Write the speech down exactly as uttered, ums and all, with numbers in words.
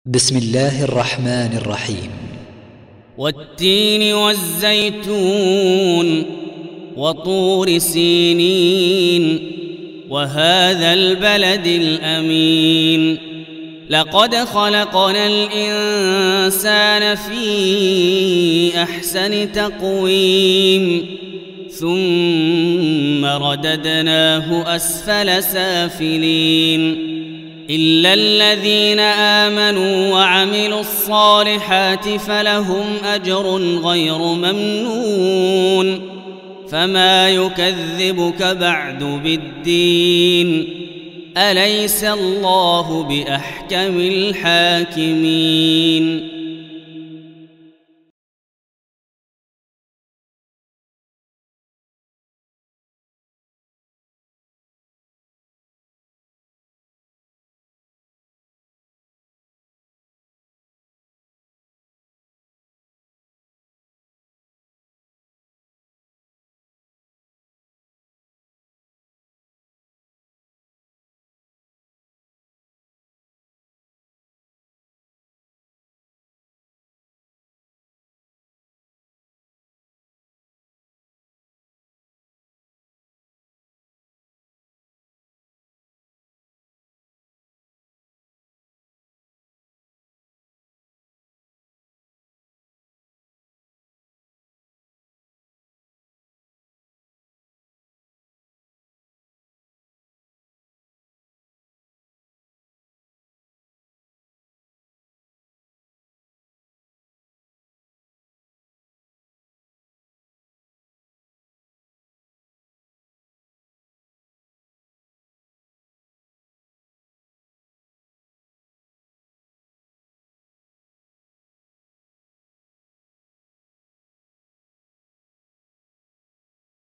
بسم الله الرحمن الرحيم. والتين والزيتون وطور سينين وهذا البلد الأمين لقد خلقنا الإنسان في أحسن تقويم ثم رددناه أسفل سافلين إلا الذين آمنوا وعملوا الصالحات فلهم أجر غير ممنون فما يكذبك بعد بالدين أليس الله بأحكم الحاكمين.